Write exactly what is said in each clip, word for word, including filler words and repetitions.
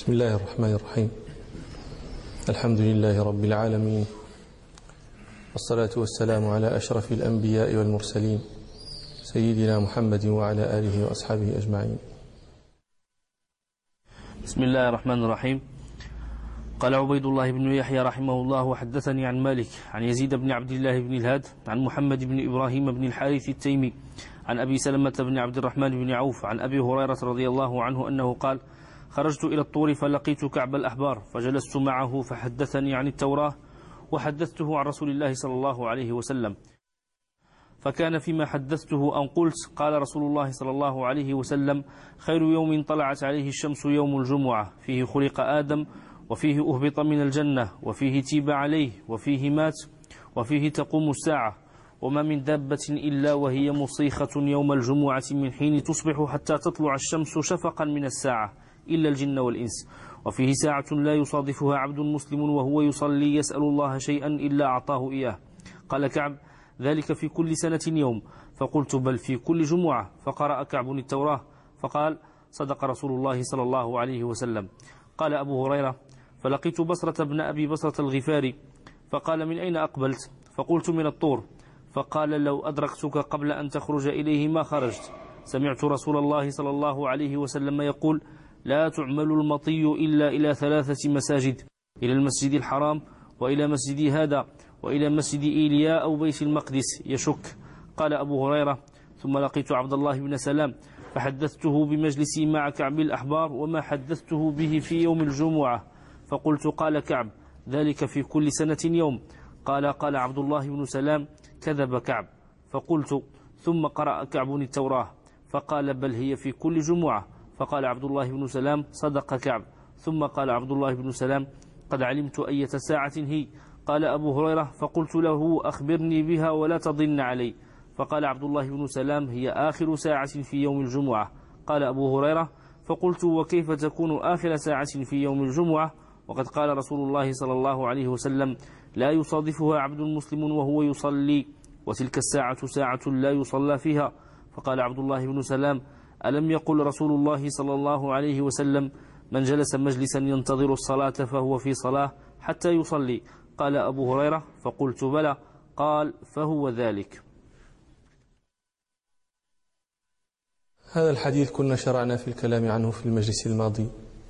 بسم الله الرحمن الرحيم. الحمد لله رب العالمين، والصلاة والسلام على أشرف الأنبياء والمرسلين سيدنا محمد وعلى آله وأصحابه أجمعين. بسم الله الرحمن الرحيم. قال عبيد الله بن يحيى رحمه الله: وحدثني عن مالك عن يزيد بن عبد الله بن الهاد عن محمد بن إبراهيم بن الحارث التيمي عن أبي سلمة بن عبد الرحمن بن عوف عن أبي هريرة رضي الله عنه أنه قال: خرجت إلى الطور فلقيت كعب الأحبار فجلست معه فحدثني عن التوراة وحدثته عن رسول الله صلى الله عليه وسلم، فكان فيما حدثته أن قلت: قال رسول الله صلى الله عليه وسلم: خير يوم طلعت عليه الشمس يوم الجمعة، فيه خلق آدم، وفيه أهبط من الجنة، وفيه تيب عليه، وفيه مات، وفيه تقوم الساعة، وما من دابة إلا وهي مصيخة يوم الجمعة من حين تصبح حتى تطلع الشمس شفقا من الساعة إلا الجن والإنس، وفيه ساعة لا يصادفها عبد مسلم وهو يصلي يسأل الله شيئا إلا أعطاه إياه. قال كعب: ذلك في كل سنة يوم. فقلت: بل في كل جمعة. فقرأ كعب التوراة فقال: صدق رسول الله صلى الله عليه وسلم. قال أبو هريرة: فلقيت بصرة بن أبي بصرة الغفاري فقال: من أين أقبلت؟ فقلت: من الطور. فقال: لو أدركتك قبل أن تخرج إليه ما خرجت. سمعت رسول الله صلى الله عليه وسلم يقول: لا تعمل المطي إلا إلى ثلاثة مساجد: إلى المسجد الحرام، وإلى مسجد هذا، وإلى مسجد إيلياء أو بيت المقدس. يشك. قال أبو هريرة: ثم لقيت عبد الله بن سلام فحدثته بمجلسي مع كعب الأحبار وما حدثته به في يوم الجمعة. فقلت: قال كعب: ذلك في كل سنة يوم. قال قال عبد الله بن سلام: كذب كعب. فقلت: ثم قرأ كعب التوراة فقال: بل هي في كل جمعة. فقال عبد الله بن سلام: صدق كعب. ثم قال عبد الله بن سلام: قد علمت أية ساعة هي. قال أبو هريرة: فقلت له: أخبرني بها ولا تضن علي. فقال عبد الله بن سلام: هي آخر ساعة في يوم الجمعة. قال أبو هريرة: فقلت: وكيف تكون آخر ساعة في يوم الجمعة وقد قال رسول الله صلى الله عليه وسلم: لا يصادفها عبد مسلم وهو يصلي، وتلك الساعة ساعة لا يصلى فيها. فقال عبد الله بن سلام: ألم يقل رسول الله صلى الله عليه وسلم: من جلس مجلسا ينتظر الصلاة فهو في صلاة حتى يصلي؟ قال أبو هريرة: فقلت: بلى. قال: فهو ذلك. هذا الحديث كنا شرعنا في الكلام عنه في المجلس الماضي،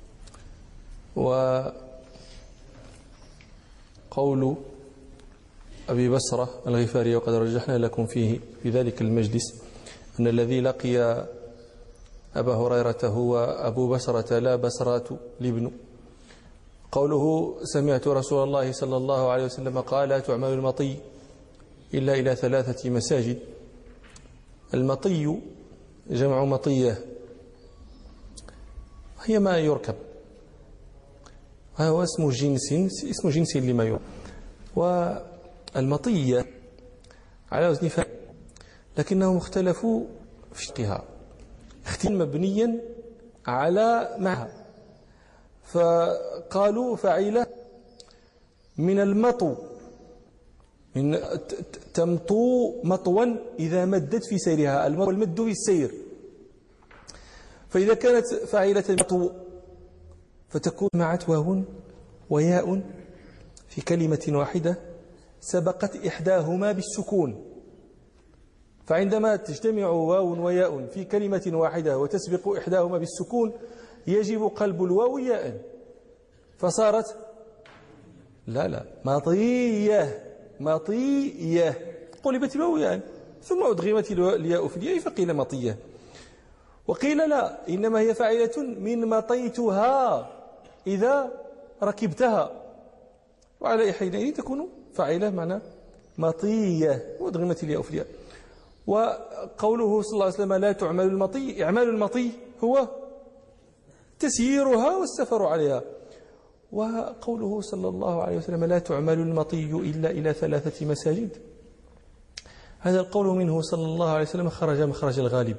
وقول أبي بصرة الغفاري وقد رجحنا لكم فيه في ذلك المجلس أن الذي لقي أبا هريرة هو أبو بصرة لا بصرة لابن. قوله: سمعت رسول الله صلى الله عليه وسلم قال: لا تعمل المطي إلا إلى ثلاثة مساجد. المطي جمع مطية، هي ما يركب، هو اسم جنس اسم جنس لما يركب. والمطية على وزن فاعل، لكنهم اختلفوا في شقها اختلاف مبنيا على معها، فقالوا فعيلة من المطو، من تمطو مطوا إذا مدت في سيرها، المد في السير. فإذا كانت فعيلة مطو فتكون معت واو وياء في كلمة واحدة سبقت إحداهما بالسكون. فعندما تجتمع واو وياء في كلمة واحدة وتسبق إحداهما بالسكون يجب قلب الواو ياء، فصارت لا لا مطية مطية، قلبت الواو ياء ثم أدغمت الياء في الياء فقيل مطية. وقيل لا، إنما هي فاعلة من مطيتها إذا ركبتها، وعلى حينئذ تكون فاعلة معنى مطية وأدغمت الياء في الياء. وقوله صلى الله عليه وسلم: لا تعمل المطي، إعمال المطي هو تسييرها والسفر عليها. وقوله صلى الله عليه وسلم: لا تعمل المطي إلا إلى ثلاثة مساجد، هذا القول منه صلى الله عليه وسلم خرج مخرج الغالب.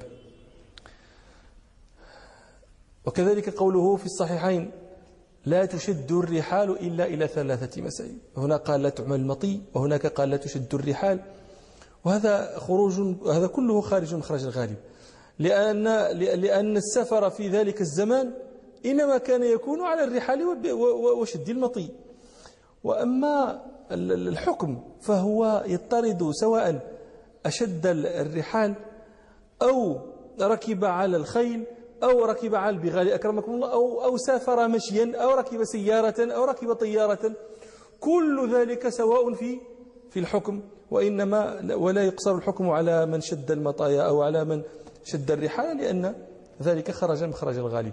وكذلك قوله في الصحيحين: لا تشد الرحال إلا إلى ثلاثة مساجد. هنا قال: لا تعمل المطي، وهناك قال: لا تشد الرحال. وهذا خروج، هذا كله خارج مخرج الغالب، لأن لأن السفر في ذلك الزمان إنما كان يكون على الرحال وشد المطي. وأما الحكم فهو يضطرد سواء أشد الرحال أو ركب على الخيل أو ركب على البغال أكرمكم الله، أو أو سافر مشيا أو ركب سيارة أو ركب طيارة، كل ذلك سواء في في الحكم، وإنما ولا يقصر الحكم على من شد المطايا أو على من شد الرحال، لأن ذلك خرج مخرج الغالب.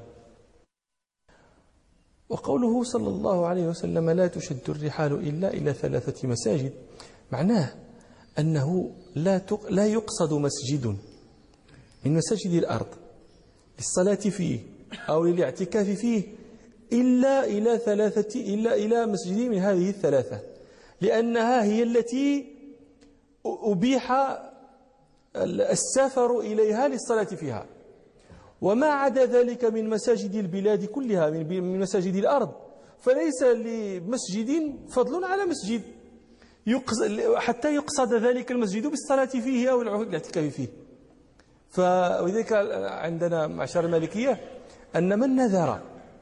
وقوله صلى الله عليه وسلم لا تشد الرحال إلا إلى ثلاثة مساجد، معناه أنه لا لا يقصد مسجد من مساجد الأرض للصلاة فيه أو للاعتكاف فيه إلا إلى ثلاثة إلا إلى مسجد من هذه الثلاثة، لأنها هي التي أبيح السفر إليها للصلاة فيها. وما عدا ذلك من مساجد البلاد كلها، من مساجد الأرض، فليس لمسجد فضل على مسجد حتى يقصد ذلك المسجد بالصلاة فيه أو الاعتكاف فيه. فلذلك عندنا معشر المالكية أن من نذر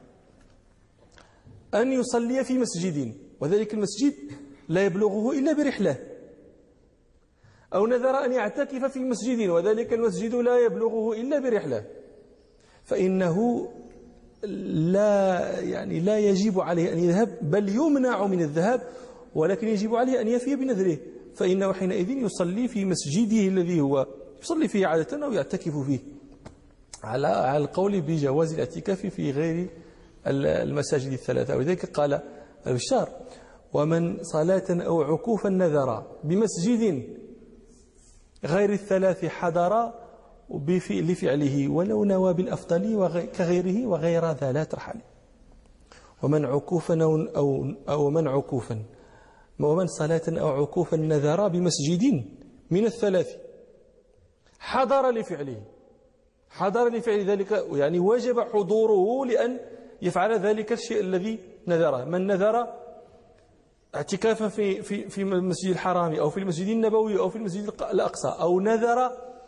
أن يصلي في مسجد وذلك المسجد لا يبلغه إلا برحلة، أو نذر أن يعتكف في مسجد وذلك المسجد لا يبلغه إلا برحلة، فإنه لا يعني لا يجب عليه أن يذهب، بل يمنع من الذهاب، ولكن يجب عليه أن يفي بنذره، فإنه حينئذ يصلي في مسجده الذي هو يصلي فيه عادة أو يعتكف فيه، على على القول بجواز الاعتكاف في غير المساجد الثلاثة. ولذلك قال البشار ومن صلاة أو عكوفا نذر بمسجد غير الثلاث حضر لفعله ولو نوى بالأفضل كغيره وغير ذا لا ترحل. ومن عكوفا أو أو من عكوفا ومن صلاة أو عكوفا نذر بمسجد من الثلاث حضر لفعله، حضر لفعل ذلك، يعني وجب حضوره لأن يفعل ذلك الشيء الذي نذره. من نذر اعتكافا في في في المسجد الحرام أو في المسجد النبوي أو في المسجد الأقصى، أو نذر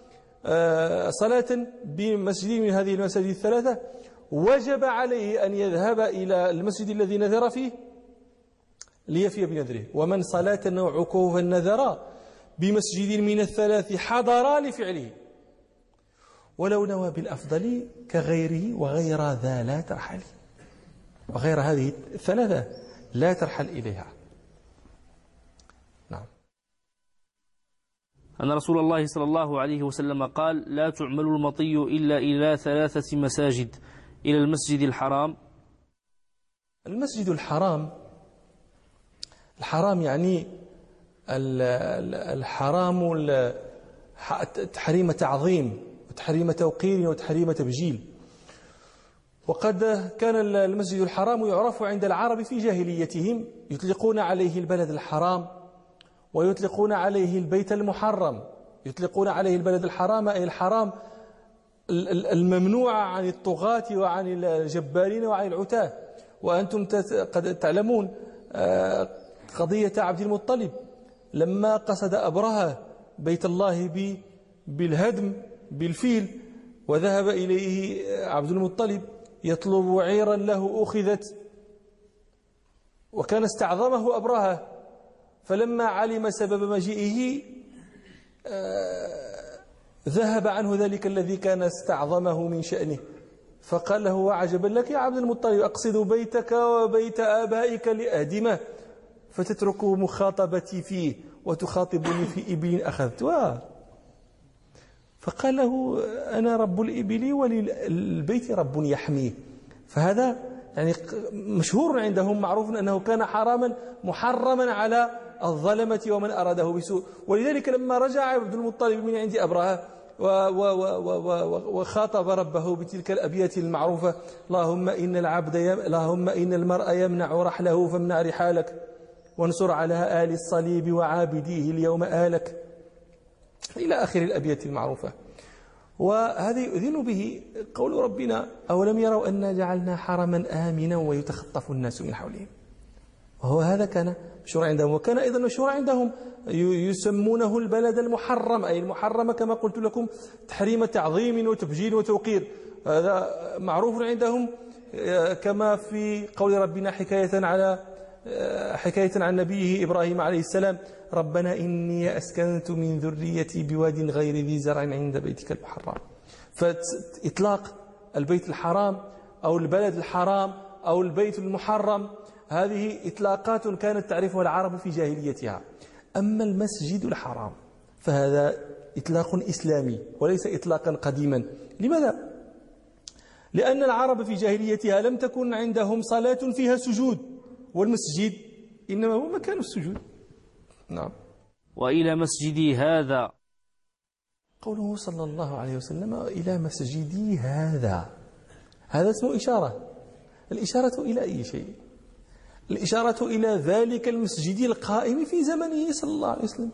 صلاة بمسجد من هذه المساجد الثلاثة، وجب عليه أن يذهب إلى المسجد الذي نذر فيه ليفي بنذره. ومن صلاة أو عكوفا نذر بمسجد من الثلاث حضر لفعله ولو نوى بالأفضل كغيره وغير ذا لا ترحل، وغير هذه الثلاثة لا ترحل إليها. نعم. أن رسول الله صلى الله عليه وسلم قال لا تعمل المطي إلا إلى ثلاثة مساجد، إلى المسجد الحرام. المسجد الحرام، الحرام يعني الحرام تحريم تعظيم وتحريم توقير وتحريم تبجيل. وقد كان المسجد الحرام يعرف عند العرب في جاهليتهم، يطلقون عليه البلد الحرام ويطلقون عليه البيت المحرم. يطلقون عليه البلد الحرام أي الحرام الممنوع عن الطغاة وعن الجبارين وعن العتاة. وأنتم قد تعلمون قضية عبد المطلب لما قصد أبرهة بيت الله بالهدم بالفيل، وذهب إليه عبد المطلب يطلب عيرا له أخذت، وكان استعظمه أبرهة، فلما علم سبب مجيئه ذهب عنه ذلك الذي كان استعظمه من شأنه، فقال له وعجبا لك يا عبد المطلب أقصد بيتك وبيت آبائك لأهدمه فتترك مخاطبتي فيه وتخاطبني في إبل أخذت. فقال له أنا رب الإبل وللبيت رب يحميه. فهذا يعني مشهور عندهم، معروف أنه كان حراما محرما على الظلمة ومن أراده بسوء. ولذلك لما رجع عبد المطلب من عند أبرهة وخاطب ربه بتلك الأبيات المعروفة اللهم إن العبد يم... اللهم إن المرء يمنع رحله فامنع رحالك وانصر على آل الصليب وعابديه اليوم آلك، إلى آخر الأبيات المعروفة. وهذا يؤذن به قول ربنا أولم يروا أنا جعلنا حرما آمنا ويتخطف الناس من حولهم. وهو هذا كان مشهور عندهم، وكان أيضا مشهور عندهم يسمونه البلد المحرم، أي المحرم كما قلت لكم تحريم تعظيم وتبجيل وتوقير. هذا معروف عندهم كما في قول ربنا حكاية على حكاية عن نبيه إبراهيم عليه السلام: ربنا إني أسكنت من ذريتي بواد غير ذي زرع عند بيتك المحرم. فإطلاق البيت الحرام أو البلد الحرام أو البيت المحرم هذه إطلاقات كانت تعرفها العرب في جاهليتها. أما المسجد الحرام فهذا إطلاق إسلامي وليس إطلاقا قديما. لماذا؟ لأن العرب في جاهليتها لم تكن عندهم صلاة فيها سجود، والمسجد إنما هو مكان السجود. نعم. وإلى مسجدي هذا، قوله صلى الله عليه وسلم إلى مسجدي هذا، هذا اسمه إشارة. الإشارة إلى أي شيء؟ الإشارة إلى ذلك المسجد القائم في زمنه صلى الله عليه وسلم.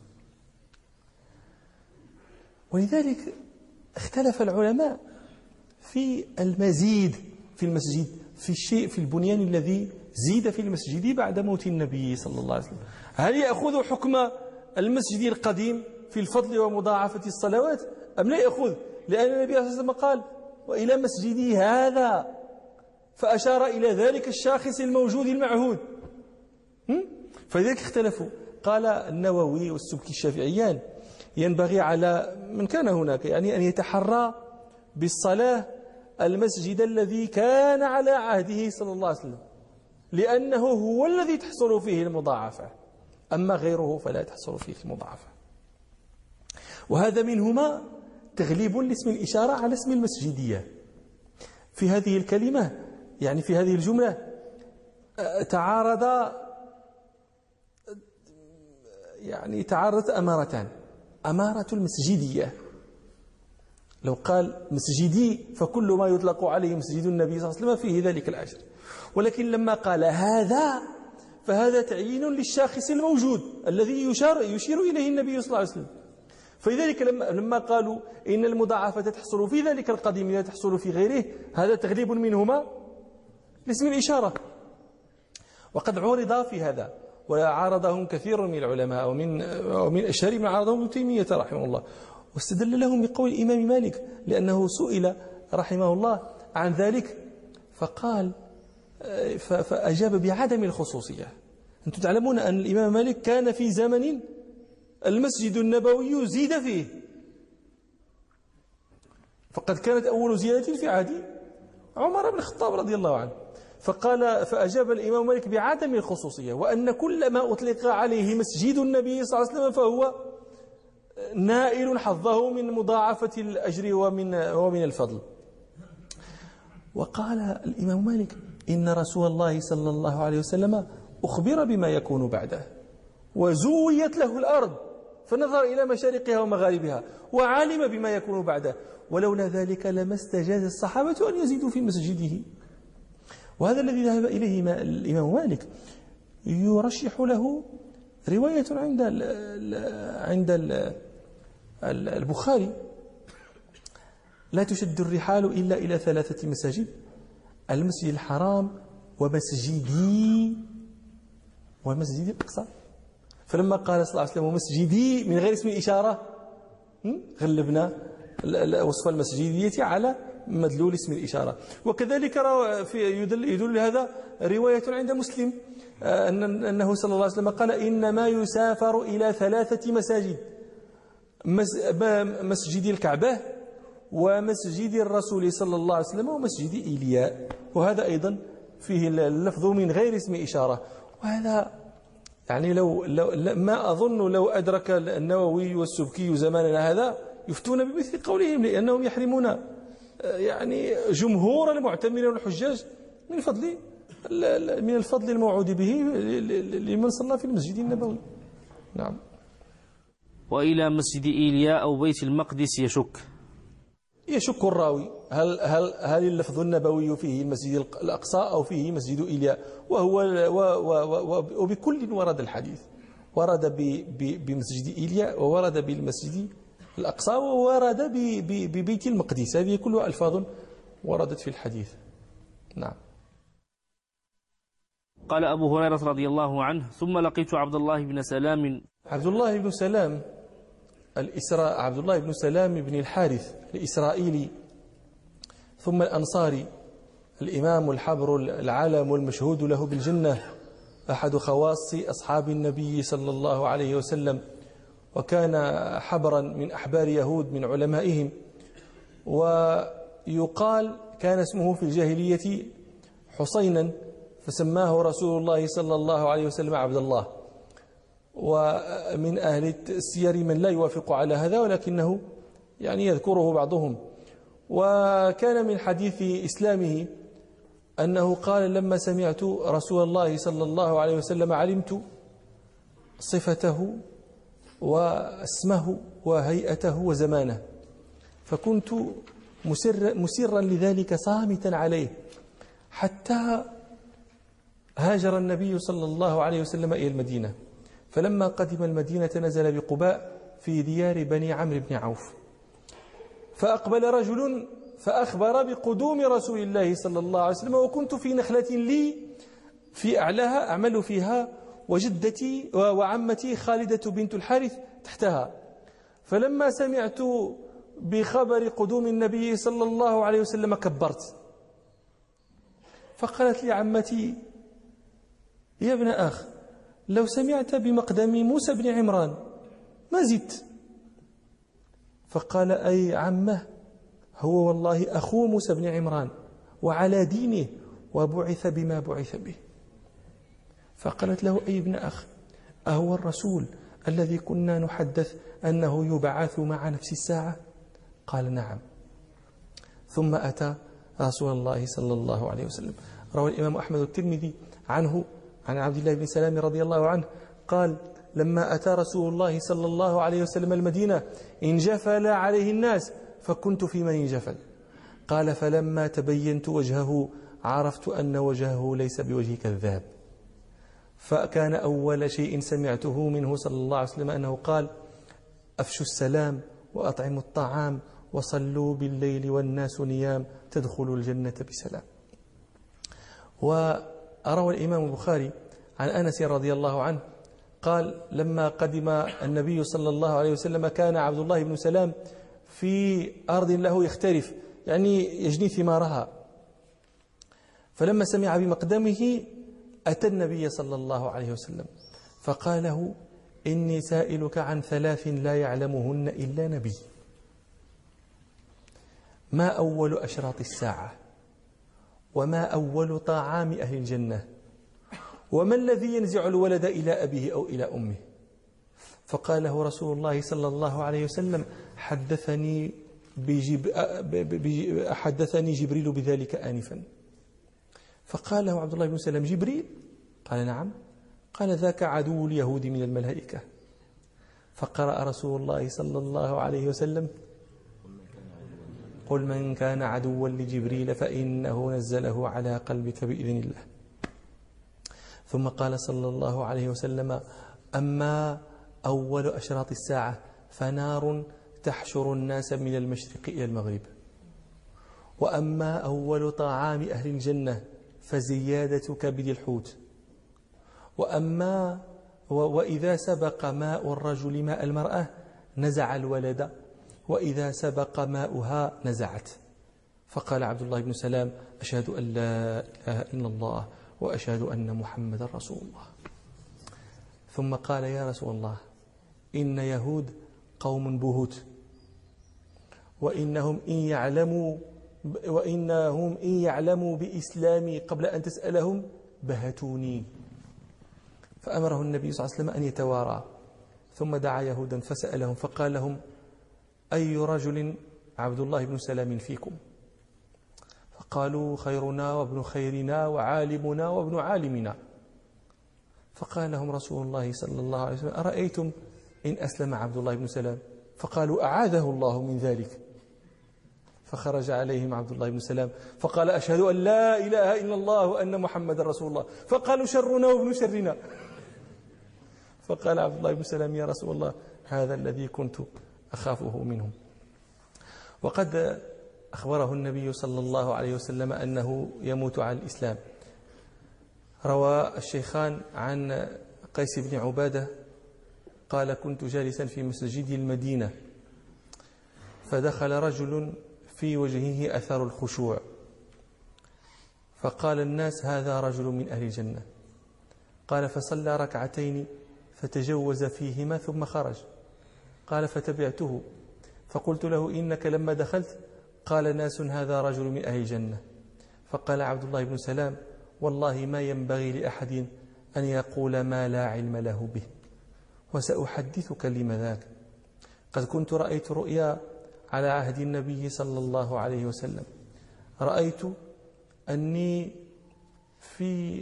ولذلك اختلف العلماء في المزيد في المسجد، في الشيء في البنيان الذي زيد في المسجد بعد موت النبي صلى الله عليه وسلم. هل يأخذ حكم المسجد القديم في الفضل ومضاعفة الصلوات أم لا يأخذ؟ لأن النبي صلى الله عليه وسلم قال: وإلى مسجدي هذا، فأشار إلى ذلك الشاخص الموجود المعهود. فلذلك اختلفوا. قال النووي والسبكي الشافعيان: ينبغي على من كان هناك يعني أن يتحرى بالصلاة المسجد الذي كان على عهده صلى الله عليه وسلم، لأنه هو الذي تحصل فيه المضاعفة، أما غيره فلا تحصل فيه المضاعفة. وهذا منهما تغليب لاسم الإشارة على اسم المسجدية. في هذه الكلمة يعني في هذه الجملة تعارض يعني تعارضت أمارتان: أمارة المسجدية، لو قال مسجدي فكل ما يطلق عليه مسجد النبي صلى الله عليه وسلم فيه ذلك الأجر. ولكن لما قال هذا فهذا تعيين للشاخص الموجود الذي يشار يشير إليه النبي صلى الله عليه وسلم. فلذلك لما لما قالوا إن المضاعفة تحصل في ذلك القديم لا تحصل في غيره، هذا تغليب منهما لاسم الإشارة. وقد عرض في هذا وعارضهم كثير من العلماء، ومن ومن أشهر من عارضهم ابن تيمية رحمه الله، واستدل لهم بقول الإمام مالك، لأنه سئل رحمه الله عن ذلك فقال فأجاب بعدم الخصوصية. أنتم تعلمون أن الإمام مالك كان في زمن المسجد النبوي زيد فيه، فقد كانت أول زيادة في عهد عمر بن الخطاب رضي الله عنه. فقال فأجاب الإمام مالك بعدم الخصوصية، وأن كل ما أطلق عليه مسجد النبي صلى الله عليه وسلم فهو نائل حظه من مضاعفة الأجر ومن ومن الفضل. وقال الإمام مالك: إن رسول الله صلى الله عليه وسلم أخبر بما يكون بعده، وزويت له الأرض فنظر إلى مشارقها ومغاربها وعلم بما يكون بعده، ولولا ذلك لما استجاز الصحابة أن يزيدوا في مسجده. وهذا الذي ذهب إليه الإمام مالك يرشح له رواية عند عند البخاري: لا تشد الرحال إلا إلى ثلاثة مساجد: المسجد الحرام ومسجدي والمسجد الأقصى. فلما قال صلى الله عليه وسلم ومسجدي من غير اسم الإشارة غلبنا وصف المسجدية على مدلول اسم الإشارة. وكذلك يدل, يدل هذا رواية عند مسلم أنه صلى الله عليه وسلم قال: إنما يسافر إلى ثلاثة مساجد: مسجد الكعبة ومسجد الرسول صلى الله عليه وسلم ومسجد إيلياء. وهذا أيضا فيه اللفظ من غير اسم إشارة. وهذا يعني لو, لو ما أظن لو أدرك النووي والسبكي زماننا هذا يفتون بمثل قولهم، لأنهم يحرمون يعني جمهور المعتمرين والحجاج من فضل من الفضل الموعود به لمن صلى في المسجد النبوي. نعم. وإلى مسجد إيلياء أو بيت المقدس يشك يشك الراوي هل هل هل اللفظ النبوي فيه المسجد الأقصى أو فيه مسجد إيلياء، وهو وبكل ورد الحديث، ورد بمسجد إيلياء وورد بالمسجد الأقصى وورد ببيت المقدس. هذه كلها ألفاظ وردت في الحديث. نعم. قال أبو هريرة رضي الله عنه: ثم لقيت عبد الله بن سلام. عبد الله بن سلام الإسراء عبد الله بن سلام بن الحارث الإسرائيلي ثم الأنصاري الإمام الحبر العالم المشهود له بالجنة، أحد خواص أصحاب النبي صلى الله عليه وسلم، وكان حبرا من أحبار يهود من علمائهم. ويقال كان اسمه في الجاهلية حسينا، فسماه رسول الله صلى الله عليه وسلم عبد الله. ومن أهل السير من لا يوافق على هذا، ولكنه يعني يذكره بعضهم. وكان من حديث إسلامه أنه قال: لما سمعت رسول الله صلى الله عليه وسلم علمت صفته واسمه وهيئته وزمانه، فكنت مسر مسرا لذلك صامتا عليه، حتى هاجر النبي صلى الله عليه وسلم إلى المدينة. فلما قدم المدينة نزل بقباء في ديار بني عمرو بن عوف، فأقبل رجل فأخبر بقدوم رسول الله صلى الله عليه وسلم، وكنت في نخلة لي في أعلاها أعمل فيها، وجدتي وعمتي خالدة بنت الحارث تحتها. فلما سمعت بخبر قدوم النبي صلى الله عليه وسلم كبرت، فقالت لي عمتي: يا ابن أخ، لو سمعت بمقدم موسى بن عمران ما زدت. فقال: أي عمه، هو والله أخو موسى بن عمران وعلى دينه وبعث بما بعث به. فقالت له: أي ابن أخ، أهو الرسول الذي كنا نحدث أنه يبعث مع نفس الساعة؟ قال: نعم. ثم أتى رسول الله صلى الله عليه وسلم. روى الإمام أحمد الترمذي عنه عن عبد الله بن سلام رضي الله عنه قال: لما أتى رسول الله صلى الله عليه وسلم المدينة انجفل عليه الناس، فكنت في من انجفل. قال: فلما تبينت وجهه عرفت أن وجهه ليس بوجه كذاب. فكان أول شيء سمعته منه صلى الله عليه وسلم أنه قال: أفشوا السلام وأطعموا الطعام وصلوا بالليل والناس نيام تدخلوا الجنة بسلام. وروى الإمام البخاري عن أنس رضي الله عنه قال: لما قدم النبي صلى الله عليه وسلم كان عبد الله بن سلام في أرض له يختلف، يعني يجني ثمارها. فلما سمع بمقدمه أتى النبي صلى الله عليه وسلم فقال له: إني سائلك عن ثلاث لا يعلمهن إلا نبي. ما أول أشراط الساعة؟ وما أول طعام أهل الجنة؟ وما الذي ينزع الولد إلى أبيه أو إلى أمه؟ فقال له رسول الله صلى الله عليه وسلم: حدثني بجب... حدثني جبريل بذلك آنفا. فقال له عبد الله بن سلام: جبريل؟ قال: نعم. قال: ذاك عدو اليهود من الملائكة. فقرأ رسول الله صلى الله عليه وسلم: قل من كان عدوا لجبريل فإنه نزله على قلبك بإذن الله. ثم قال صلى الله عليه وسلم: أما أول أشراط الساعة فنار تحشر الناس من المشرق إلى المغرب. وأما أول طعام أهل الجنة فزيادة كبد الحوت. وأما وإذا سبق ماء الرجل ماء المرأة نزع الولد، وإذا سبق ماؤها نزعت. فقال عبد الله بن سلام: أشهد أن لا إله إلا الله وأشهد أن محمد رسول الله. ثم قال: يا رسول الله، إن يهود قوم بهوت، وإنهم إن يعلموا وإنهم إن يعلموا بإسلامي قبل أن تسألهم بهتوني. فأمره النبي صلى الله عليه وسلم أن يتوارى، ثم دعا يهودا فسألهم فقال لهم: أي رجل عبد الله بن سلام فيكم؟ فقالوا: خيرنا وابن خيرنا وعالمنا وابن عالمنا. فقال لهم رسول الله صلى الله عليه وسلم: أرأيتم إن أسلم عبد الله بن سلام؟ فقالوا: أعاذه الله من ذلك. فخرج عليهم عبد الله بن سلام فقال: أشهد أن لا إله إلا الله وأن محمد رسول الله. فقالوا: شرنا وابن شرنا. فقال عبد الله بن سلام: يا رسول الله، هذا الذي كنت أخافه منهم. وقد أخبره النبي صلى الله عليه وسلم أنه يموت على الإسلام. روى الشيخان عن قيس بن عبادة قال: كنت جالسا في مسجد المدينة، فدخل رجل في وجهه أثر الخشوع، فقال الناس هذا رجل من أهل الجنة. قال فصلى ركعتين فتجوز فيهما ثم خرج. قال فتبعته فقلت له إنك لما دخلت قال ناس هذا رجل من أهل الجنة. فقال عبد الله بن سلام والله ما ينبغي لأحد أن يقول ما لا علم له به، وسأحدثك لما ذاك. قد كنت رأيت رؤيا على عهد النبي صلى الله عليه وسلم، رأيت أني في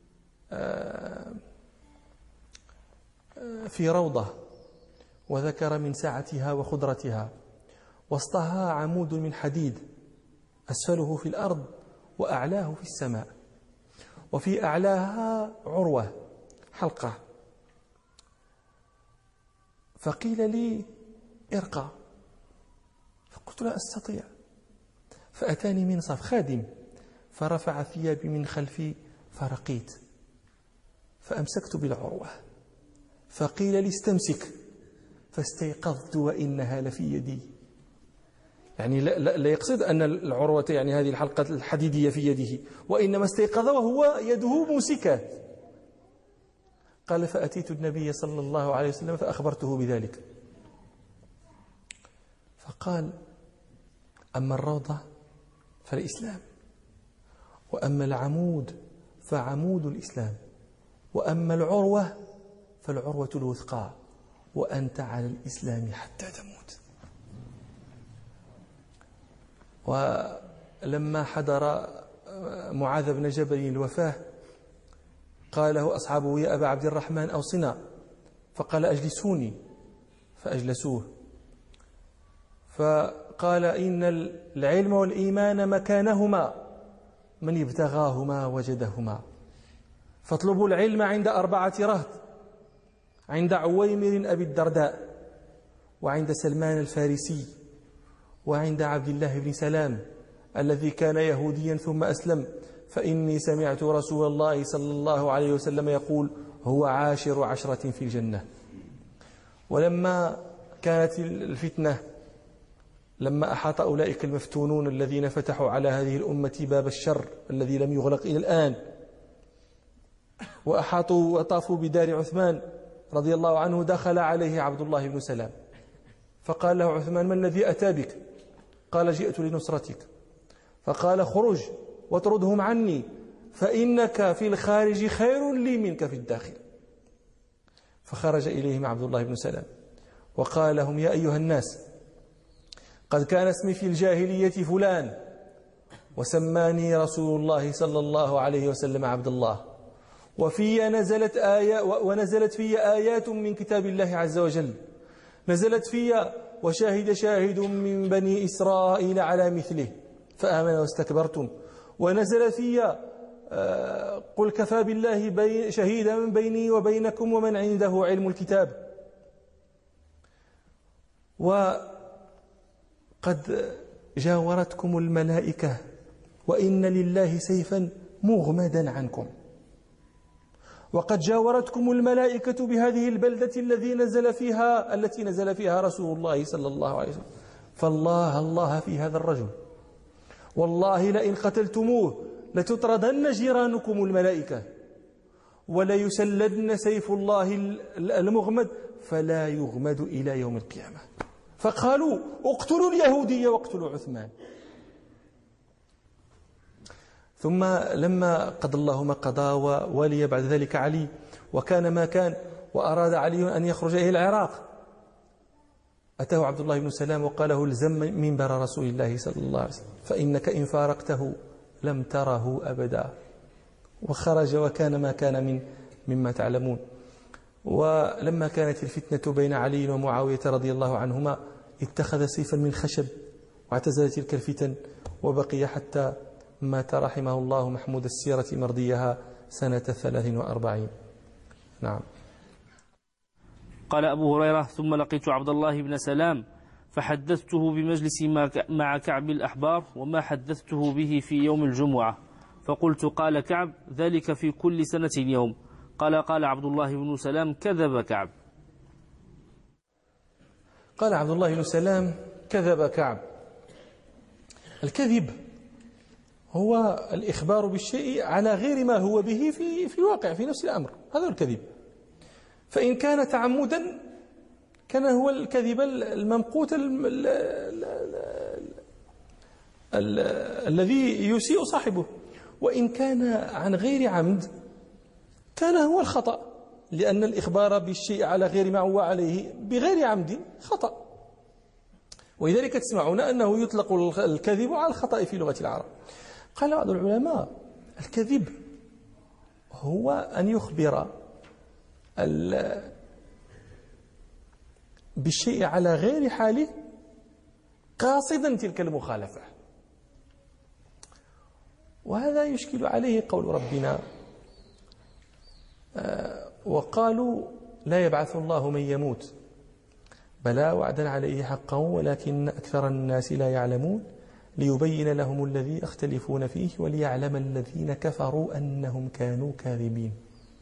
في روضة، وذكر من سعتها وخضرتها، وسطها عمود من حديد أسفله في الأرض وأعلاه في السماء، وفي أعلاها عروة حلقة. فقيل لي ارقى، فقلت لا أستطيع. فأتاني منصف خادم فرفع ثيابي من خلفي فرقيت، فأمسكت بالعروة، فقيل لي استمسك، فاستيقظت وإنها لفي يدي. يعني لا, لا, لا يقصد أن العروة يعني هذه الحلقة الحديدية في يده، وإنما استيقظ وهو يده ممسكة. قال فأتيت النبي صلى الله عليه وسلم فأخبرته بذلك، فقال أما الروضة فالإسلام، وأما العمود فعمود الإسلام، وأما العروة فالعروة الوثقى، وأنت على الإسلام حتى تموت. ولما حضر معاذ بن جبل الوفاة قال له أصحابه يا أبا عبد الرحمن أوصنا، فقال أجلسوني، فأجلسوه. فقال إن العلم والإيمان مكانهما، من ابتغاهما وجدهما، فاطلبوا العلم عند أربعة رهط، عند عويمر أبي الدرداء، وعند سلمان الفارسي، وعند عبد الله بن سلام الذي كان يهوديا ثم أسلم، فإني سمعت رسول الله صلى الله عليه وسلم يقول هو عاشر عشرة في الجنة. ولما كانت الفتنة، لما أحاط أولئك المفتونون الذين فتحوا على هذه الأمة باب الشر الذي لم يغلق إلى الآن، وأحاطوا وطافوا بدار عثمان رضي الله عنه، دخل عليه عبد الله بن سلام فقال له عثمان ما الذي أتى بك؟ قال جئت لنصرتك. فقال خرج واطردهم عني، فإنك في الخارج خير لي منك في الداخل. فخرج إليهم عبد الله بن سلام وقال لهم يا أيها الناس، قد كان اسمي في الجاهلية فلان، وسماني رسول الله صلى الله عليه وسلم عبد الله، وفي نزلت آية ونزلت في آيات من كتاب الله عز وجل، نزلت في وشاهد شاهد من بني إسرائيل على مثله فآمن واستكبرتم، ونزل في قل كفى بالله بي شهيدا من بيني وبينكم ومن عنده علم الكتاب. وقد جاورتكم الملائكة وإن لله سيفا مغمدا عنكم، وقد جاورتكم الملائكة بهذه البلدة التي نزل فيها التي نزل فيها رسول الله صلى الله عليه وسلم، فالله الله في هذا الرجل، والله لئن قتلتموه لتطردن جيرانكم الملائكة، وليسلدن سيف الله المغمد فلا يغمد إلى يوم القيامة. فقالوا اقتلوا اليهودي واقتلوا عثمان. ثم لما قضى الله ما قضى وولي بعد ذلك علي وكان ما كان، وأراد علي أن يخرج إلى العراق، أتاه عبد الله بن سلام وقال له الزم منبر رسول الله صلى الله عليه وسلم فإنك إن فارقته لم تره أبدا. وخرج وكان ما كان من مما تعلمون. ولما كانت الفتنة بين علي ومعاوية رضي الله عنهما اتخذ سيفا من خشب واعتزل تلك الفتن، وبقي حتى مات رحمه الله محمود السيرة مرضيها سنة ثلاث وأربعين. نعم. قال أبو هريرة ثم لقيت عبد الله بن سلام فحدثته بمجلسي مع كعب الأحبار وما حدثته به في يوم الجمعة، فقلت قال كعب ذلك في كل سنة يوم. قال قال عبد الله بن سلام كذب كعب. قال عبد الله بن سلام كذب كعب. الكذب هو الإخبار بالشيء على غير ما هو به في في الواقع في نفس الأمر، هذا هو الكذب. فإن كان تعمدا كان هو الكذب الممقوت الذي يسيء صاحبه، وإن كان عن غير عمد كان هو الخطأ، لأن الإخبار بالشيء على غير ما هو عليه بغير عمد خطأ. ولذلك تسمعون أنه يطلق الكذب على الخطأ في لغة العرب. قال بعض العلماء الكذب هو أن يخبر بالشيء على غير حاله قاصدا تلك المخالفة. وهذا يشكل عليه قول ربنا وقالوا لا يبعث الله من يموت بلى وعدا عليه حقا ولكن أكثر الناس لا يعلمون ليبين لهم الذي يختلفون فيه وليعلم الذين كفروا أنهم كانوا كاذبين.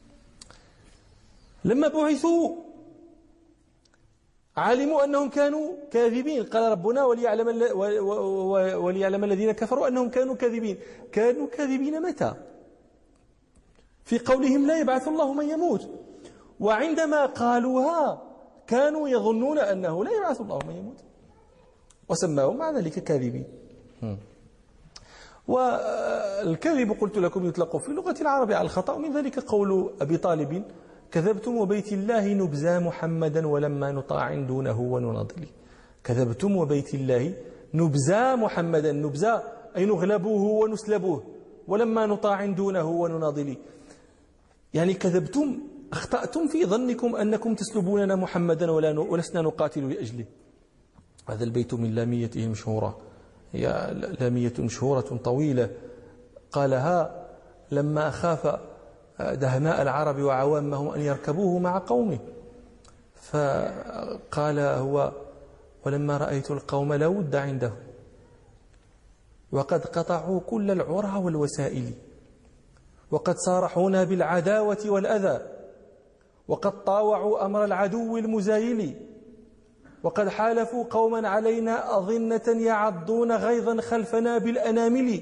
لما بعثوا علموا أنهم كانوا كاذبين، قال ربنا وليعلم, وليعلم الذين كفروا أنهم كانوا كاذبين. كانوا كاذبين متى؟ في قولهم لا يبعث الله من يموت، وعندما قالوها كانوا يظنون أنه لا يبعث الله من يموت وسماهم مع ذلك كاذبين. والكذب قلت لكم يطلق في لغة العرب على الخطأ، من ذلك قول أبي طالب كذبتم وبيت الله نبزى محمدا ولما نطاع دونه ونناضل. كذبتم وبيت الله نبزى محمدا، نبزى أي نغلبوه ونسلبوه، ولما نطاع دونه ونناضل، يعني كذبتم أخطأتم في ظنكم أنكم تسلبوننا محمدا ولسنا نقاتل لأجله. هذا البيت من لاميته المشهورة، هي لامية مشهورة طويلة قالها لما خاف دهماء العرب وعوامهم أن يركبوه مع قومه، فقال هو ولما رأيت القوم لا ود عنده وقد قطعوا كل العرى والوسائل وقد صارحونا بالعداوة والأذى وقد طاوعوا أمر العدو المزايل وقد حالفوا قوما علينا أظنة يعضون غيظا خلفنا بالأنامل.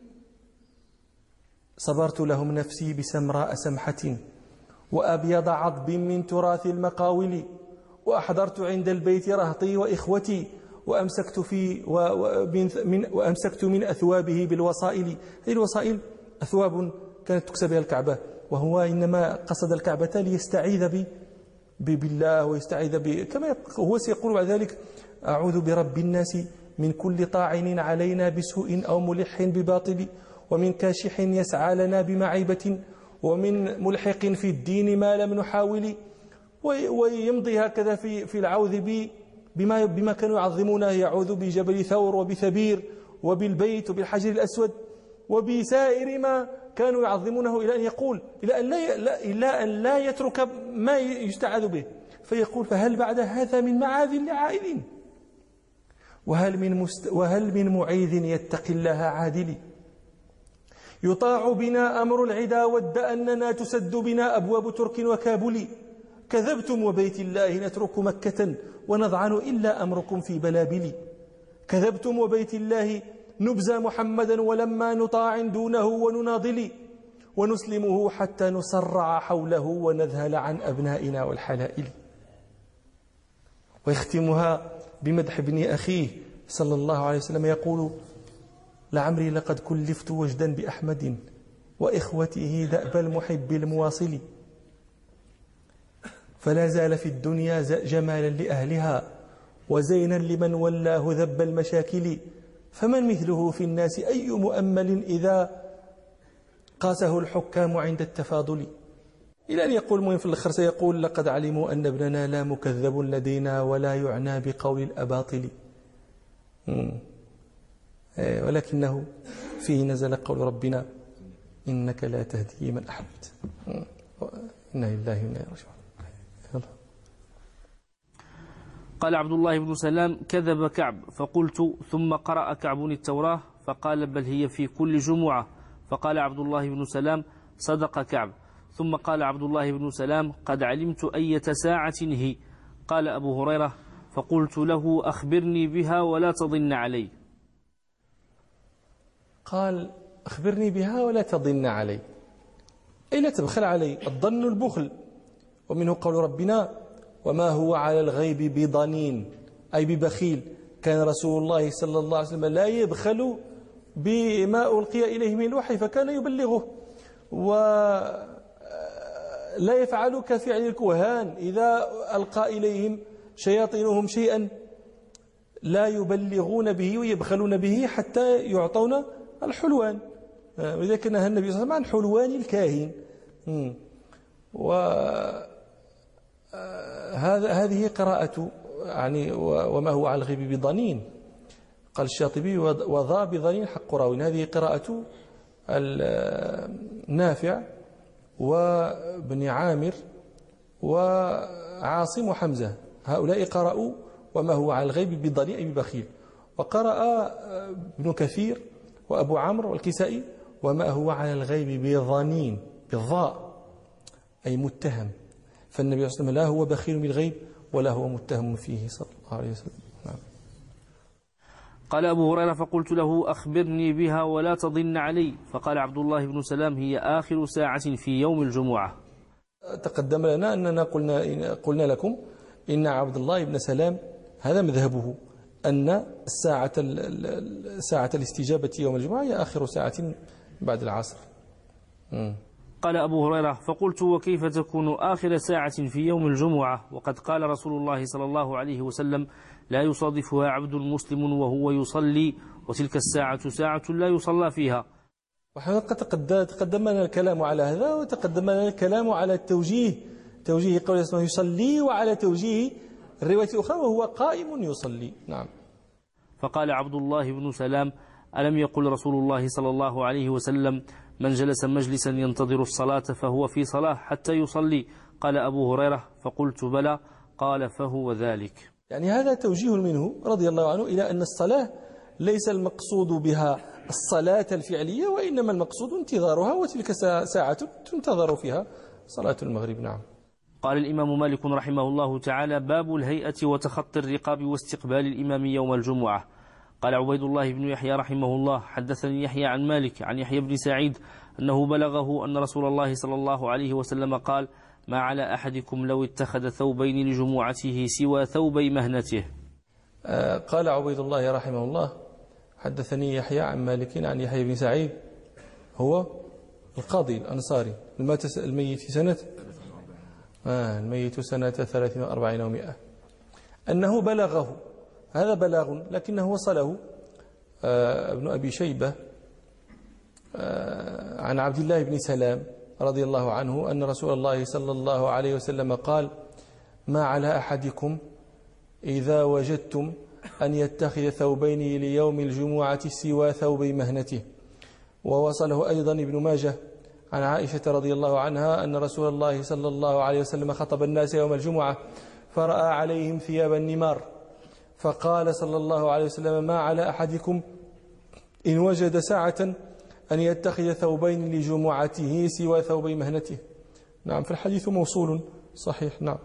صبرت لهم نفسي بسمراء سمحة وأبيض عضب من تراث المقاول وأحضرت عند البيت رهطي وإخوتي وأمسكت, في ومن وأمسكت من أثوابه بالوسائل. هذه الوسائل أثواب كانت تكسى بها الكعبة، وهو إنما قصد الكعبة ليستعيذ بالله ويستعيذ ب... كما هو سيقول بعد ذلك أعوذ برب الناس من كل طاعن علينا بسوء أو ملح بباطل ومن كاشح يسعى لنا بمعيبة ومن ملحق في الدين ما لم نحاول. ويمضي هكذا في في العوذ بما بما كانوا يعظمونه، يعوذ بجبل ثور وبثبير وبالبيت وبالحجر الأسود وبسائر ما كانوا يعظمونه، إلى أن يقول إلى أن لا, إلى أن لا يترك ما يستعاذ به، فيقول فهل بعد هذا من معاذ لعائذ وهل من, مست وهل من معيذ يتقي الله عادل. يطاع بنا أمر العدا ود أننا تسد بنا أبواب ترك وكابل. كذبتم وبيت الله نترك مكة ونضعن إلا أمركم في بلابل. كذبتم وبيت الله نبزى محمدا ولما نطاع دونه ونناضل ونسلمه حتى نصرع حوله ونذهل عن أبنائنا والحلائل. ويختمها بمدح ابن أخيه صلى الله عليه وسلم يقول لعمري لقد كلفت وجدا بأحمد وإخوته دأب المحب المواصل فلا زال في الدنيا جمالا لأهلها وزينا لمن ولاه ذب المشاكل. فمن مثله في الناس أي مؤمل إذا قاسه الحكام عند التفاضل. إلى أن يقول المهم في الآخر سيقول لقد علموا أن ابننا لا مكذب لدينا ولا يعنى بقول الأباطل. ولكنه فيه نزل قول ربنا إنك لا تهدي من أحببت. إنا لله وإنا إليه راجعون. قال عبد الله بن سلام كذب كعب فقلت ثم قرأ كعب التوراة فقال بل هي في كل جمعة. فقال عبد الله بن سلام صدق كعب. ثم قال عبد الله بن سلام قد علمت أية ساعة هي. قال أبو هريرة فقلت له أخبرني بها ولا تضن علي. قال أخبرني بها ولا تضن علي، أي لا تبخل علي. الظن البخل. ومنه قول ربنا وما هو على الغيب بضنين، أي ببخيل. كان رسول الله صلى الله عليه وسلم لا يبخل بما ألقي إليه من الوحي فكان يبلغه، ولا يفعل كفعل الكهان إذا ألقى إليهم شياطينهم شيئا لا يبلغون به ويبخلون به حتى يعطون الحلوان. وإذا كان نهى النبي صلى الله عليه وسلم عن حلوان الكاهن. وهذا هذه قراءة يعني وما هو على الغيب بضنين. قال الشاطبي وذا بضنين حق راوين. هذه قراءة النافع وابن عامر وعاصم وحمزة، هؤلاء قرأوا وما هو على الغيب بضنين أي ببخيل. وقرأ ابن كثير وأبو عمرو والكسائي وما هو على الغيب بضنين بالضاء أي متهم. فالنبي صلى الله عليه وسلم لا هو بخيل بالغيب ولا هو متهم فيه صلى الله عليه وسلم. نعم. قال أبو هريرة فقلت له أخبرني بها ولا تضن علي، فقال عبد الله بن سلام هي آخر ساعة في يوم الجمعة. تقدم لنا أننا قلنا, قلنا لكم إن عبد الله بن سلام هذا مذهبه أن الساعة ساعة الاستجابة يوم الجمعة هي آخر ساعة بعد العصر. م. قال أبو هريرة فقلت وكيف تكون آخر ساعة في يوم الجمعة وقد قال رسول الله صلى الله عليه وسلم لا يصادفها عبد مسلم وهو يصلي وتلك الساعة ساعة لا يصلى فيها. وقد تقدمنا الكلام على هذا وتقدمنا الكلام على التوجيه، توجيه قول اسمه يصلي، وعلى توجيه الرواية الأخرى وهو قائم يصلي. نعم. فقال عبد الله بن سلام ألم يقل رسول الله صلى الله عليه وسلم من جلس مجلسا ينتظر الصلاة فهو في صلاة حتى يصلي؟ قال أبو هريرة فقلت بلى. قال فهو ذلك. يعني هذا توجيه منه رضي الله عنه إلى أن الصلاة ليس المقصود بها الصلاة الفعلية، وإنما المقصود انتظارها، وتلك ساعة تنتظر فيها صلاة المغرب. نعم. قال الإمام مالك رحمه الله تعالى باب الهيئة وتخطي الرقاب واستقبال الإمام يوم الجمعة. قال عبيد الله بن يحيى رحمه الله حدثني يحيى عن مالك عن يحيى بن سعيد أنه بلغه أن رسول الله صلى الله عليه وسلم قال ما على أحدكم لو اتخذ ثوبين لجمعته سوى ثوبي مهنته. آه قال عبيد الله رحمه الله حدثني يحيى عن مالك عن يحيى بن سعيد هو القاضي الأنصاري الميت سنة آه الميت سنة ثلاثين وأربعين ومئة، أنه بلغه، هذا بلاغ لكنه وصله آه ابن أبي شيبة آه عن عبد الله بن سلام رضي الله عنه أن رسول الله صلى الله عليه وسلم قال ما على أحدكم إذا وجدتم أن يتخذ ثوبين ليوم الجمعة سوى ثوبي مهنته. ووصله أيضا ابن ماجه عن عائشة رضي الله عنها أن رسول الله صلى الله عليه وسلم خطب الناس يوم الجمعة فرأى عليهم ثياب النمار فقال صلى الله عليه وسلم ما على أحدكم إن وجد ساعة أن يتخذ ثوبين لجمعته سوى ثوبي مهنته. نعم. فالحديث موصول صحيح. نعم.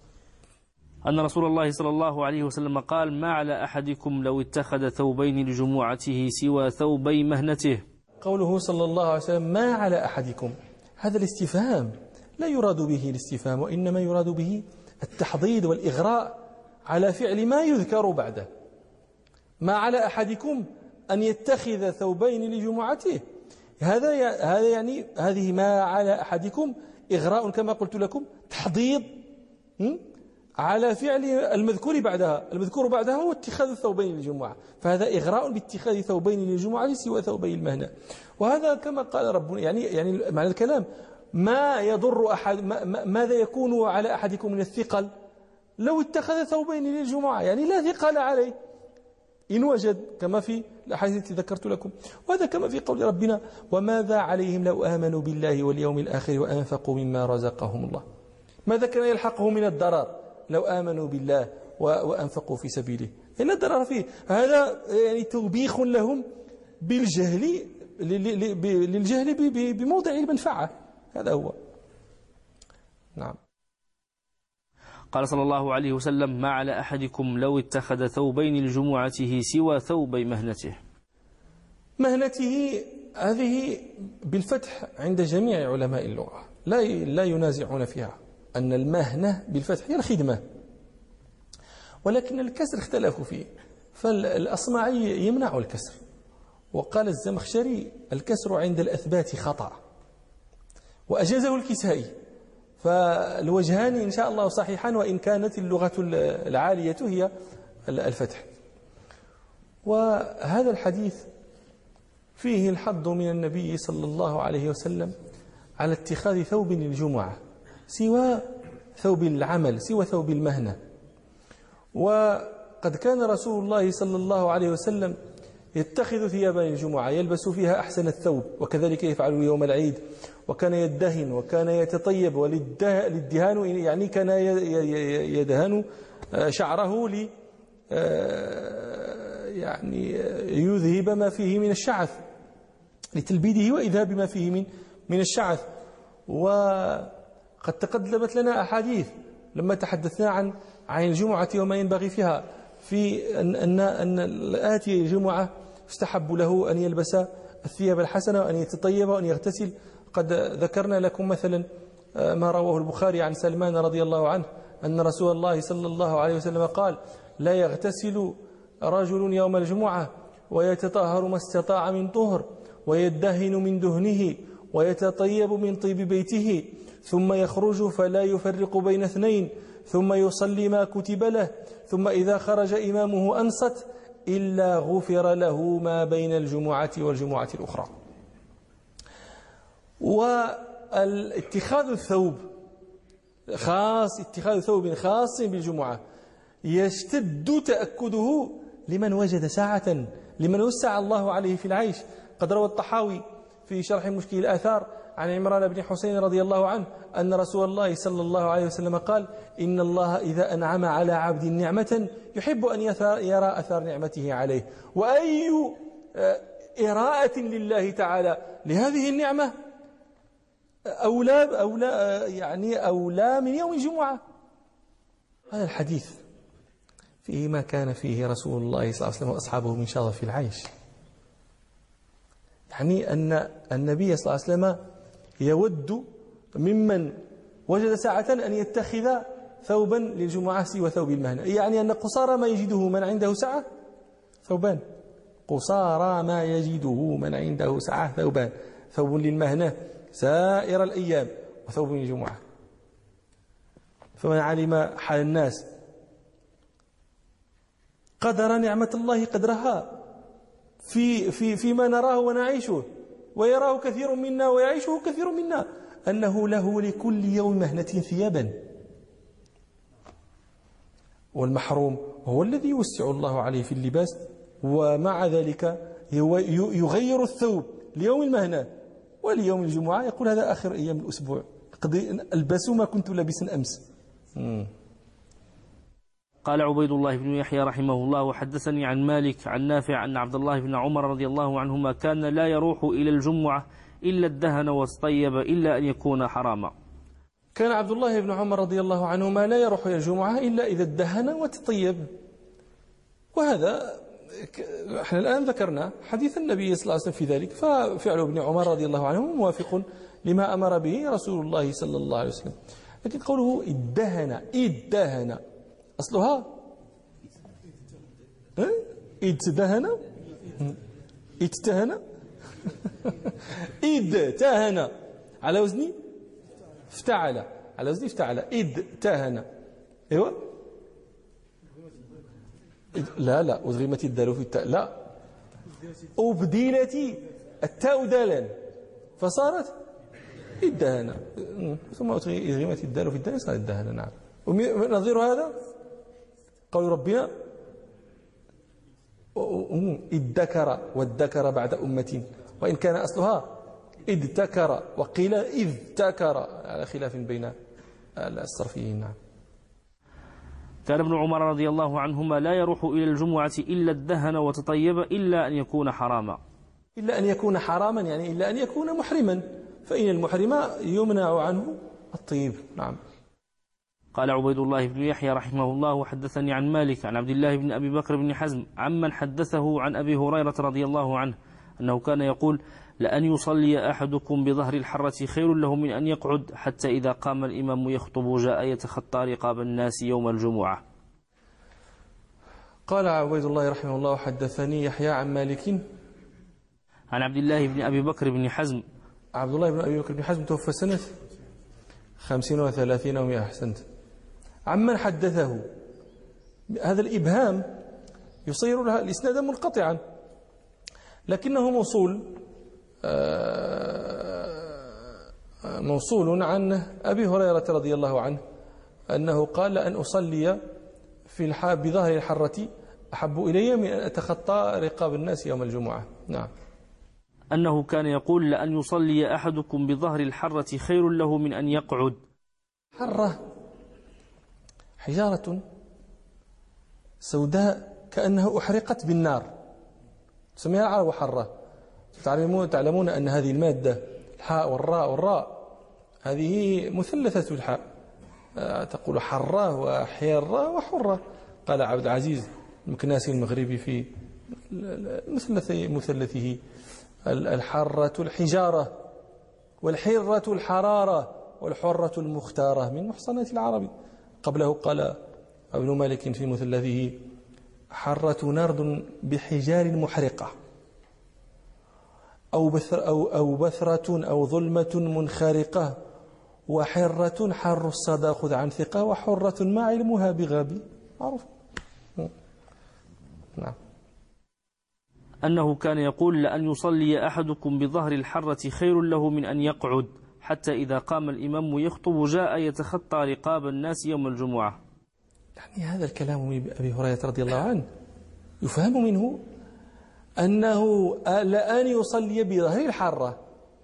أن رسول الله صلى الله عليه وسلم قال ما على أحدكم لو اتخذ ثوبين لجمعته سوى ثوبي مهنته. قوله صلى الله عليه وسلم ما على أحدكم، هذا الاستفهام لا يراد به الاستفهام، وإنما يراد به التحضيض والإغراء على فعل ما يذكر بعده. ما على أحدكم أن يتخذ ثوبين لجمعته، هذا هذا يعني هذه ما على أحدكم إغراء كما قلت لكم، تحضيض على فعل المذكور بعدها. المذكور بعدها هو اتخاذ الثوبين للجمعة، فهذا إغراء باتخاذ ثوبين للجمعة سوى ثوبي المهنة. وهذا كما قال ربنا يعني يعني معنى الكلام ما يضر أحد، ما ماذا يكون على أحدكم من الثقل لو اتخذ ثوبين للجمعة، يعني لا ثقل عليه إن وجد، كما في الأحاديث التي ذكرت لكم. وهذا كما في قول ربنا وماذا عليهم لو آمنوا بالله واليوم الآخر وأنفقوا مما رزقهم الله. ماذا كان يلحقه من الضرر لو آمنوا بالله وأنفقوا في سبيله؟ لا ضرر فيه. هذا يعني توبيخ لهم بالجهل، للجهل بموضع المنفعة. هذا هو. نعم. قال صلى الله عليه وسلم ما على أحدكم لو اتخذ ثوبين لجمعته سوى ثوبي مهنته. مهنته هذه بالفتح عند جميع علماء اللغة، لا لا ينازعون فيها أن المهنة بالفتح هي الخدمة، ولكن الكسر اختلفوا فيه، فالأصمعي يمنع الكسر، وقال الزمخشري الكسر عند الأثبات خطأ، وأجازه الكسائي. فالوجهان إن شاء الله صحيحان، وإن كانت اللغة العالية هي الفتح. وهذا الحديث فيه الحض من النبي صلى الله عليه وسلم على اتخاذ ثوب للجمعة سوى ثوب العمل، سوى ثوب المهنة. وقد كان رسول الله صلى الله عليه وسلم يتخذ ثيابا للجمعة يلبس فيها أحسن الثوب، وكذلك يفعل يوم العيد، وكان يدهن وكان يتطيب، وللدهان يعني كان يدهن شعره ل يعني يذهب ما فيه من الشعث، لتلبيده وإذهاب ما فيه من من الشعث. وقد تقدمت لنا أحاديث لما تحدثنا عن عن الجمعة وما ينبغي فيها، في أن أن أن الآتي الجمعة يستحب له أن يلبس الثياب الحسنة وأن يتطيب وأن يغتسل. قد ذكرنا لكم مثلا ما رواه البخاري عن سلمان رضي الله عنه أن رسول الله صلى الله عليه وسلم قال: لا يغتسل رجل يوم الجمعة ويتطهر ما استطاع من طهر، ويدهن من دهنه، ويتطيب من طيب بيته، ثم يخرج فلا يفرق بين اثنين، ثم يصلي ما كتب له، ثم إذا خرج إمامه أنصت إلا غفر له ما بين الجمعة والجمعة الأخرى. والاتخاذ الثوب خاص، اتخاذ ثوب خاص بالجمعة يشتد تأكده لمن وجد ساعة، لمن وسع الله عليه في العيش. قد روى الطحاوي في شرح مشكل الآثار عن عمران بن حسين رضي الله عنه أن رسول الله صلى الله عليه وسلم قال: إن الله إذا أنعم على عبد نعمة يحب أن يرى أثر نعمته عليه. وأي إراءة لله تعالى لهذه النعمة أولى أولى يعني أولى من يوم الجمعة. هذا الحديث فيه ما كان فيه رسول الله صلى الله عليه وسلم وأصحابه من شظف العيش، يعني أن النبي صلى الله عليه وسلم يود ممن وجد ساعة أن يتخذ ثوبا للجمعة سوى ثوب المهنة، يعني أن قصارى ما يجده من عنده ساعة ثوبان، قصارى ما يجده من عنده ساعة ثوبان، ثوب للمهنة سائر الأيام وثوب للجمعة. فمن علم حال الناس قدر نعمة الله قدرها في في فيما نراه ونعيشه، ويراه كثير منا ويعيشه كثير منا، أنه له لكل يوم مهنة ثيابا. والمحروم هو الذي يوسع الله عليه في اللباس، ومع ذلك يغير الثوب ليوم المهنة وليوم الجمعة، يقول هذا آخر أيام الأسبوع، قد ألبس ما كنت لابسا أمس. م. قال عبيد الله بن يحيى رحمه الله: وحدثني عن مالك عن نافع أن عبد الله بن عمر رضي الله عنهما كان لا يروح إلى الجمعة إلا الدهن واصطيب إلا أن يكون حراما. كان عبد الله بن عمر رضي الله عنهما لا يروح إلى الجمعة إلا إذا ادهن وتطيب. وهذا احنا الآن ذكرنا حديث النبي صلى الله عليه وسلم في ذلك، ففعل ابن عمر رضي الله عنه موافق لما أمر به رسول الله صلى الله عليه وسلم. لكن قوله ادهن ادهن أصلها ادتهن ادتهن ادتهن على وزن افتعل، على وزن افتعل ادتهن. ايوه لا لا أدغمت الدال في التاء، لا أبدلت التاء دالا فصارت ادهن، ثم أدغمت الدال في الدال صارت ادهن. نعم. ونظير هذا قول ربنا: ادكر والذكر بعد أمة، وإن كان أصلها ادتكر وقيل إذ تكر، على خلاف بين الصرفيين. نعم. كان ابن عمر رضي الله عنهما لا يروح إلى الجمعة إلا الدهن وتطيب إلا أن يكون حراما. إلا أن يكون حراما يعني إلا أن يكون محرما، فإن المحرم يمنع عنه الطيب. نعم. قال عبيد الله بن يحيى رحمه الله: وحدثني عن مالك عن عبد الله بن أبي بكر بن حزم عمن حدثه عن أبي هريرة رضي الله عنه أنه كان يقول لأن يصلي أحدكم بظهر الحرة خير له من أن يقعد حتى إذا قام الإمام يخطب جاء يتخطى رقاب الناس يوم الجمعة. قال عبيد الله رحمه الله حدثني يحيى عن مالك عن عبد الله بن أبي بكر بن حزم. عبد الله بن أبي بكر بن حزم توفى سنة خمسين وثلاثين ومئة. أحسنت. عمن حدثه. هذا الإبهام يصير لها الإسناد منقطعا لكنه موصول موصول عن أبي هريرة رضي الله عنه أنه قال أن أصلي في الحاب بظهر الحرة أحب إلي من أن أتخطى رقاب الناس يوم الجمعة. نعم. أنه كان يقول لأن يصلي أحدكم بظهر الحرة خير له من أن يقعد. حرة حجارة سوداء كأنها أحرقت بالنار تسميها العرب حرة. تعلمون تعلمون أن هذه المادة الحاء والراء والراء هذه مثلثة الحاء تقول حرة وحيرة وحرة. قال عبد العزيز المكناسي المغربي في مثلثه الحرة الحجارة والحرة الحرارة والحرة المختارة من محصنات العرب. قبله قال ابن مالك في مثلثه حرة نرد بحجار محرقة أو بثر أو أو بثرة أو ظلمة منخرقة وحرة حر الصدى خذ عن ثقة وحرة ما علمها بغابي. معروف. نعم. أنه كان يقول لأن يصلي أحدكم بظهر الحرة خير له من أن يقعد حتى إذا قام الإمام يخطب جاء يتخطى رقاب الناس يوم الجمعة. يعني هذا الكلام من أبي هريرة رضي الله عنه يفهم منه أنه لأن يصلي بظهر الحرة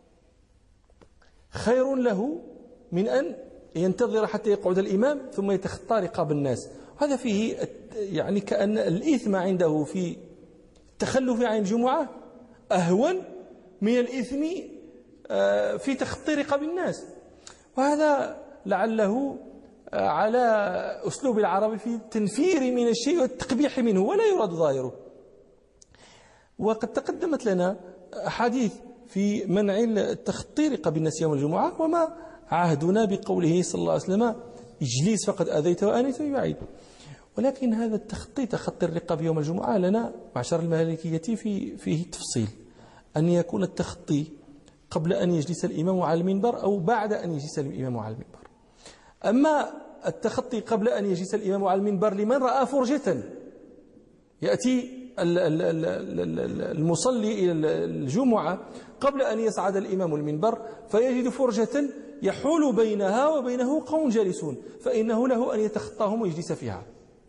خير له من أن ينتظر حتى يقعد الإمام ثم يتخطى رقاب الناس. هذا فيه يعني كأن الإثم عنده في التخلف عن الجمعة أهون من الإثم في تخطي رقاب الناس. وهذا لعله على أسلوب العرب في التنفير من الشيء والتقبيح منه ولا يراد ظاهره. وقد تقدمت لنا أحاديث في منع تخطي رقاب الناس يوم الجمعة وما عهدنا بقوله صلى الله عليه وسلم اجلس فقد أذيت وآنيت ببعيد. ولكن هذا التخطي تخطي الرقاب يوم الجمعة لنا معشر المالكية في فيه تفصيل أن يكون التخطي قبل أن يجلس الإمام على المنبر أو بعد أن يجلس الإمام على المنبر. أما التخطي قبل أن يجلس الإمام على المنبر لمن رأى فرجة يأتي المصلي إلى الجمعة قبل أن يصعد الإمام المنبر فيجد فرجة يحول بينها وبينه قوم جالسون فإنه له أن يتخطاهم ويجلس فيها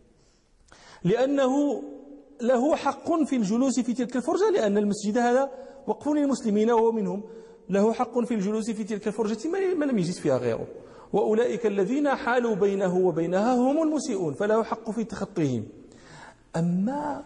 لأنه له حق في الجلوس في تلك الفرجة لأن المسجد هذا وقف للمسلمين وهو منهم له حق في الجلوس في تلك الفرجة ما لم يجلس فيها غيره. وأولئك الذين حالوا بينه وبينها هم المسيئون فله حق في تخطيهم. أما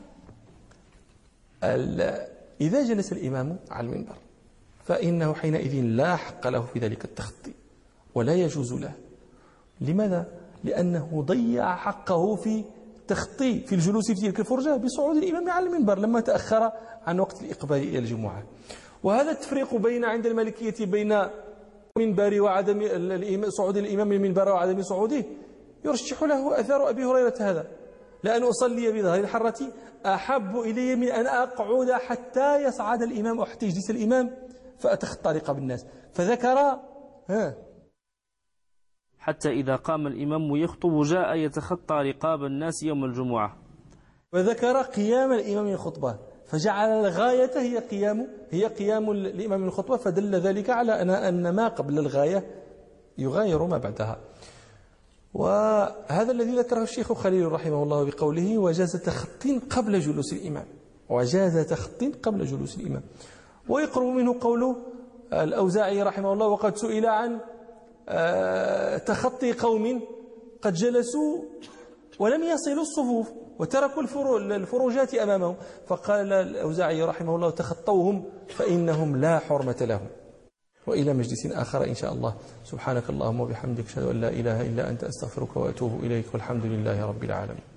إذا جلس الإمام على المنبر فإنه حينئذ لا حق له في ذلك التخطي ولا يجوز له. لماذا؟ لأنه ضيع حقه في تخطي في الجلوس في تلك الفرجة بصعود الإمام على المنبر لما تأخر عن وقت الإقبال إلى الجمعة. وهذا التفريق بين عند المالكية بين منبر وعدم صعود الإمام من المنبر وعدم صعوده يرشح له أثر أبي هريرة هذا لأن أصلي بظهر الحرة أحب إلي من أن أقعد حتى يصعد الإمام أو حتى يجلس الإمام فأتخطى رقاب الناس. فذكر ها حتى إذا قام الإمام يخطب جاء يتخطى رقاب الناس يوم الجمعة. وذكر قيام الإمام من الخطبة فجعل الغاية هي قيام هي قيام الإمام من الخطبة فدل ذلك على أن ما قبل الغاية يغاير ما بعدها. وهذا الذي ذكره الشيخ خليل رحمه الله بقوله وجاز تخطي قبل جلوس الإمام وجاز تخطي قبل جلوس الإمام. ويقرب منه قوله الأوزاعي رحمه الله وقد سئل عن تخطي قوم قد جلسوا ولم يصلوا الصفوف وتركوا الفروجات أمامهم فقال الأوزاعي رحمه الله تخطوهم فإنهم لا حرمة لهم. وإلى مجلس آخر إن شاء الله. سبحانك اللهم وبحمدك أشهد أن لا إله إلا أنت أستغفرك وأتوب إليك والحمد لله رب العالمين.